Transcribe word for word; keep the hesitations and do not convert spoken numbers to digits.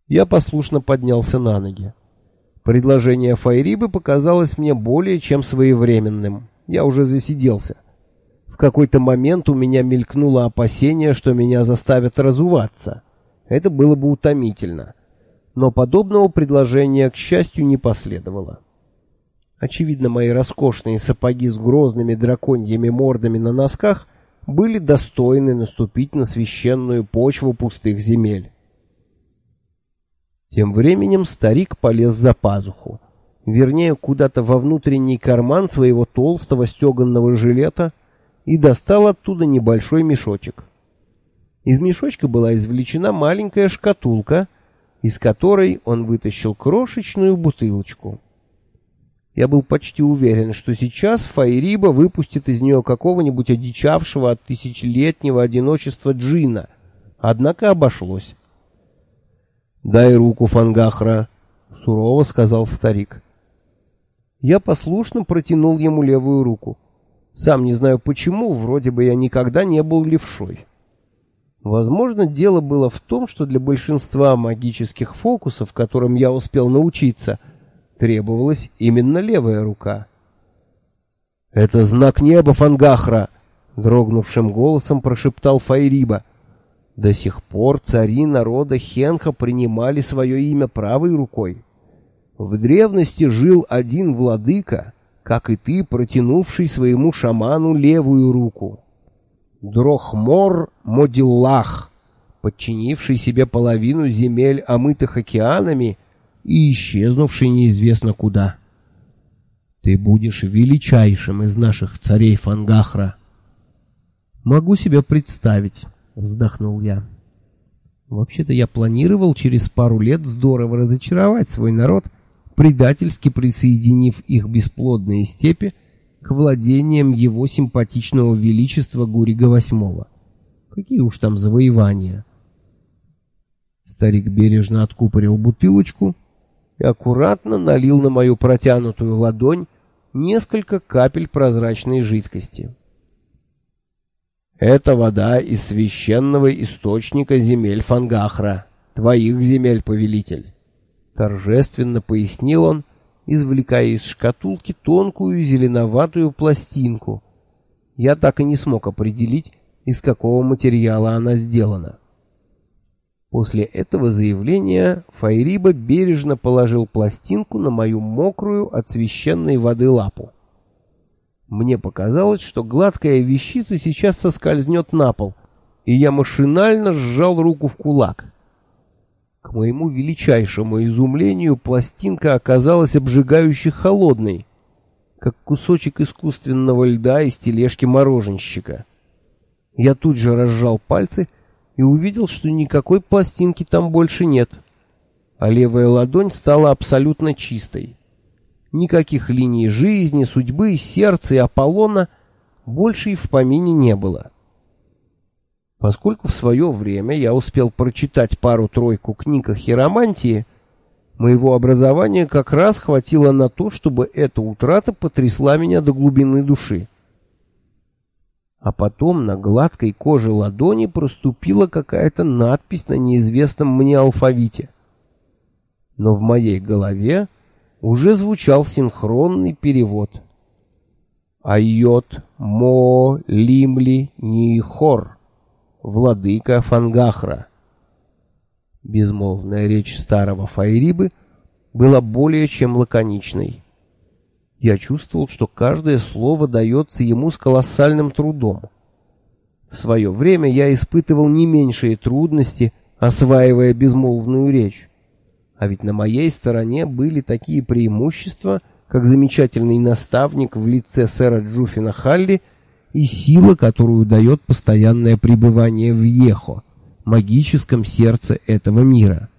Я послушно поднялся на ноги. Предложение Файрибы показалось мне более чем своевременным. Я уже засиделся. В какой-то момент у меня мелькнуло опасение, что меня заставят разуваться. Это было бы утомительно. Но подобного предложения, к счастью, не последовало. Очевидно, мои роскошные сапоги с грозными драконьими мордами на носках были достойны наступить на священную почву пустых земель. Тем временем старик полез за пазуху, вернее, куда-то во внутренний карман своего толстого стеганого жилета и достал оттуда небольшой мешочек. Из мешочка была извлечена маленькая шкатулка, из которой он вытащил крошечную бутылочку. Я был почти уверен, что сейчас Файриба выпустит из нее какого-нибудь одичавшего от тысячелетнего одиночества джина, однако обошлось. «Дай руку, Фангахра», — сурово сказал старик. Я послушно протянул ему левую руку. Сам не знаю почему, вроде бы я никогда не был левшой. Возможно, дело было в том, что для большинства магических фокусов, которым я успел научиться, требовалась именно левая рука. «Это знак неба, Фангахра!» — дрогнувшим голосом прошептал Файриба. До сих пор цари народа Хенха принимали свое имя правой рукой. В древности жил один владыка, как и ты, протянувший своему шаману левую руку. Дрохмор Модиллах, подчинивший себе половину земель, омытых океанами, и исчезнувший неизвестно куда. Ты будешь величайшим из наших царей, Фангахра. Могу себе представить, вздохнул я. Вообще-то я планировал через пару лет здорово разочаровать свой народ, предательски присоединив их бесплодные степи к владениям его симпатичного величества Гурига восьмого. Какие уж там завоевания. Старик бережно откупорил бутылочку и аккуратно налил на мою протянутую ладонь несколько капель прозрачной жидкости. «Это вода из священного источника земель Фангахра, твоих земель, повелитель», — торжественно пояснил он, извлекая из шкатулки тонкую зеленоватую пластинку. Я так и не смог определить, из какого материала она сделана. После этого заявления Файриба бережно положил пластинку на мою мокрую от священной воды лапу. Мне показалось, что гладкая вещица сейчас соскользнет на пол, и я машинально сжал руку в кулак. К моему величайшему изумлению пластинка оказалась обжигающе холодной, как кусочек искусственного льда из тележки мороженщика. Я тут же разжал пальцы и увидел, что никакой пластинки там больше нет, а левая ладонь стала абсолютно чистой. Никаких линий жизни, судьбы, сердца и Аполлона больше и в помине не было. Поскольку в свое время я успел прочитать пару-тройку книг о хиромантии, моего образования как раз хватило на то, чтобы эта утрата потрясла меня до глубины души. А потом на гладкой коже ладони проступила какая-то надпись на неизвестном мне алфавите. Но в моей голове уже звучал синхронный перевод. Айот Мо Лимли Нихор, владыка Фангахра. Безмолвная речь старого Файрибы была более чем лаконичной. Я чувствовал, что каждое слово дается ему с колоссальным трудом. В свое время я испытывал не меньшие трудности, осваивая безмолвную речь. А ведь на моей стороне были такие преимущества, как замечательный наставник в лице сэра Джуфина Халли и сила, которую дает постоянное пребывание в Ехо, магическом сердце этого мира.